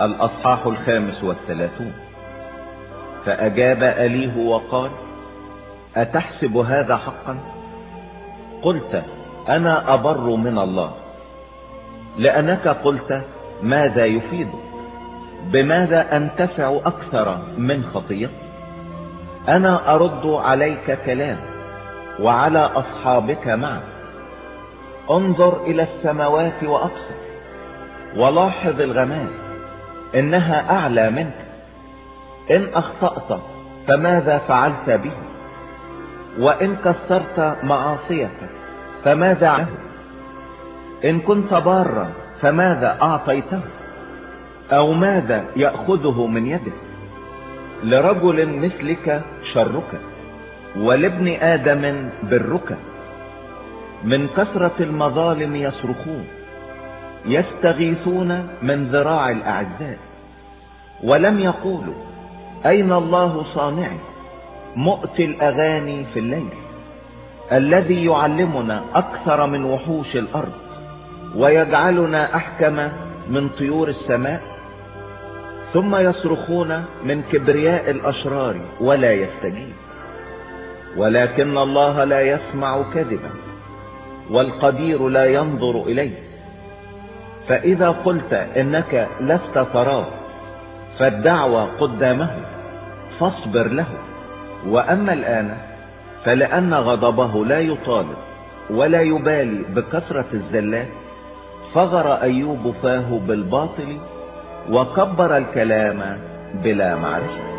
الأصحاح 35. فأجاب أليه وقال: أتحسب هذا حقا؟ قلت: أنا أبر من الله. لأنك قلت: ماذا يفيدك؟ بماذا أنتفع أكثر من خطيتي؟ أنا أرد عليك كلام وعلى أصحابك معك. انظر إلى السماوات وأبصر، ولاحظ الغمام إنها أعلى منك. إن أخطأت فماذا فعلت به؟ وإن كسرت معاصيك فماذا عنه؟ إن كنت بارا فماذا أعطيته؟ أو ماذا يأخذه من يدك؟ لرجل مثلك شرك، ولابن آدم برك. من كثرة المظالم يصرخون، يستغيثون من ذراع الأعزاء. ولم يقولوا: أين الله صانعي مؤتي الأغاني في الليل، الذي يعلمنا أكثر من وحوش الأرض، ويجعلنا أحكم من طيور السماء. ثم يصرخون من كبرياء الأشرار ولا يستجيب. ولكن الله لا يسمع كذبا، والقدير لا ينظر إليه. فإذا قلت إنك لست تراه، فالدعوة قدامه، فاصبر له. وأما الآن فلأن غضبه لا يطالب ولا يبالي بكثرة الزلات، فغر أيوب فاه بالباطل، وكبر الكلام بلا معرفة.